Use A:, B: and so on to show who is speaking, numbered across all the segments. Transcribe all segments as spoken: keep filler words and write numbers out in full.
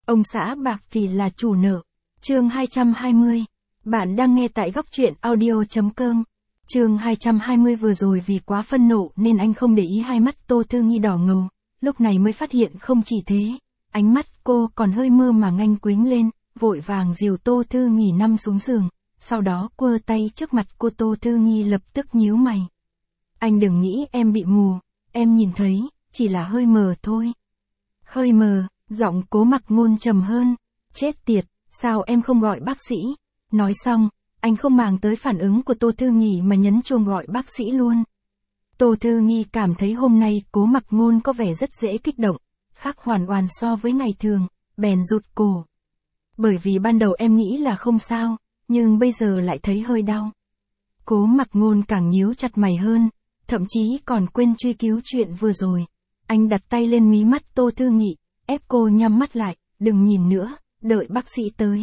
A: Ông xã bạc thì là chủ nợ. Chương hai trăm hai mươi. Bạn đang nghe tại góc truyện audio.com. Chương hai trăm hai mươi vừa rồi vì quá phân nộ nên anh không để ý hai mắt Tô Thư Nghi đỏ ngầu, lúc này mới phát hiện không chỉ thế, ánh mắt cô còn hơi mơ màng anh quính lên, vội vàng dìu Tô Thư Nghi nằm xuống giường, sau đó quơ tay trước mặt cô. Tô Thư Nghi lập tức nhíu mày. Anh đừng nghĩ em bị mù, em nhìn thấy, chỉ là hơi mờ thôi. Hơi mờ, giọng Cố Mặc Ngôn trầm hơn. Chết tiệt, sao em không gọi bác sĩ? Nói xong, anh không màng tới phản ứng của Tô Thư Nghi mà nhấn chuông gọi bác sĩ luôn. Tô Thư Nghi cảm thấy hôm nay Cố Mặc Ngôn có vẻ rất dễ kích động, khác hoàn toàn so với ngày thường, bèn rụt cổ. Bởi vì ban đầu em nghĩ là không sao, nhưng bây giờ lại thấy hơi đau. Cố Mặc Ngôn càng nhíu chặt mày hơn, thậm chí còn quên truy cứu chuyện vừa rồi. Anh đặt tay lên mí mắt Tô Thư Nghi, ép cô nhắm mắt lại, đừng nhìn nữa, đợi bác sĩ tới.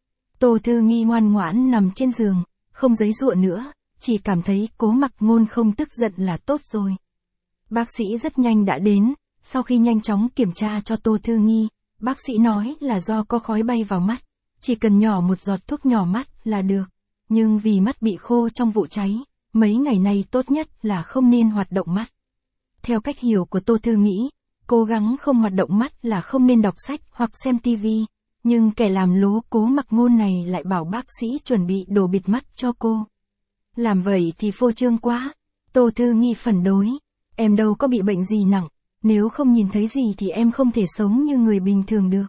A: Tô Thư Nghi ngoan ngoãn nằm trên giường, không giãy giụa nữa, chỉ cảm thấy Cố Mặc Ngôn không tức giận là tốt rồi. Bác sĩ rất nhanh đã đến, sau khi nhanh chóng kiểm tra cho Tô Thư Nghi, bác sĩ nói là do có khói bay vào mắt, chỉ cần nhỏ một giọt thuốc nhỏ mắt là được, nhưng vì mắt bị khô trong vụ cháy, mấy ngày nay tốt nhất là không nên hoạt động mắt. Theo cách hiểu của Tô Thư Nghi, cố gắng không hoạt động mắt là không nên đọc sách hoặc xem tivi, nhưng kẻ làm lố Cố Mặc Ngôn này lại bảo bác sĩ chuẩn bị đồ bịt mắt cho cô. Làm vậy thì phô trương quá. Tô Thư Nghi phản đối, em đâu có bị bệnh gì nặng, nếu không nhìn thấy gì thì em không thể sống như người bình thường được.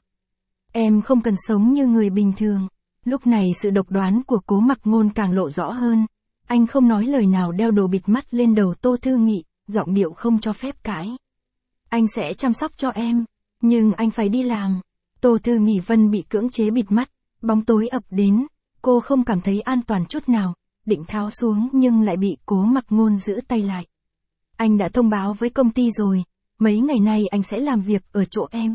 A: Em không cần sống như người bình thường. Lúc này sự độc đoán của Cố Mặc Ngôn càng lộ rõ hơn. Anh không nói lời nào đeo đồ bịt mắt lên đầu Tô Thư Nghi, giọng điệu không cho phép cãi. Anh sẽ chăm sóc cho em, nhưng anh phải đi làm. Tô Thư Nghi Vân bị cưỡng chế bịt mắt, bóng tối ập đến, cô không cảm thấy an toàn chút nào, định tháo xuống nhưng lại bị Cố Mặc Ngôn giữ tay lại. Anh đã thông báo với công ty rồi, mấy ngày nay anh sẽ làm việc ở chỗ em.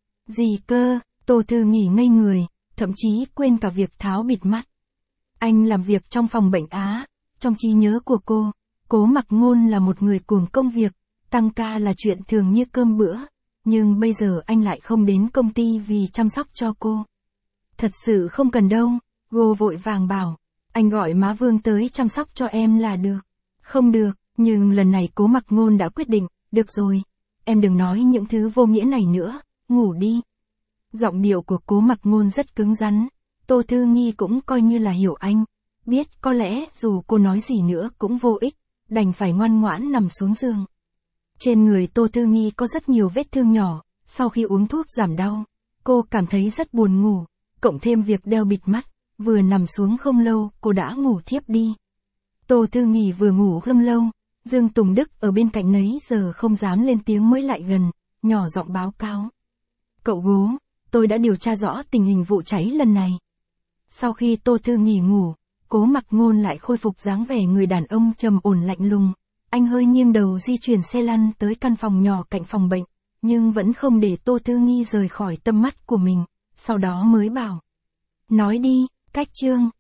A: Gì cơ? Tô Thư Nghi ngây người, thậm chí quên cả việc tháo bịt mắt. Anh làm việc trong phòng bệnh Á, trong trí nhớ của cô, Cố Mặc Ngôn là một người cuồng công việc, tăng ca là chuyện thường như cơm bữa. Nhưng bây giờ anh lại không đến công ty vì chăm sóc cho cô. Thật sự không cần đâu, cô vội vàng bảo, anh gọi má Vương tới chăm sóc cho em là được. Không được, nhưng lần này Cố Mặc Ngôn đã quyết định, được rồi, em đừng nói những thứ vô nghĩa này nữa, ngủ đi. Giọng điệu của Cố Mặc Ngôn rất cứng rắn, Tô Thư Nghi cũng coi như là hiểu anh, biết có lẽ dù cô nói gì nữa cũng vô ích, đành phải ngoan ngoãn nằm xuống giường. Trên người Tô Thư Nghi có rất nhiều vết thương nhỏ, sau khi uống thuốc giảm đau, cô cảm thấy rất buồn ngủ, cộng thêm việc đeo bịt mắt, vừa nằm xuống không lâu, cô đã ngủ thiếp đi. Tô Thư Nghi vừa ngủ không lâu, Dương Tùng Đức ở bên cạnh nấy giờ không dám lên tiếng mới lại gần, nhỏ giọng báo cáo. Cậu Gố, tôi đã điều tra rõ tình hình vụ cháy lần này. Sau khi Tô Thư Nghi ngủ, Cố Mặc Ngôn lại khôi phục dáng vẻ người đàn ông trầm ổn lạnh lùng. Anh hơi nghiêng đầu di chuyển xe lăn tới căn phòng nhỏ cạnh phòng bệnh, nhưng vẫn không để Tô Thư Nghi rời khỏi tầm mắt của mình, sau đó mới bảo. Nói đi, Cách Trương,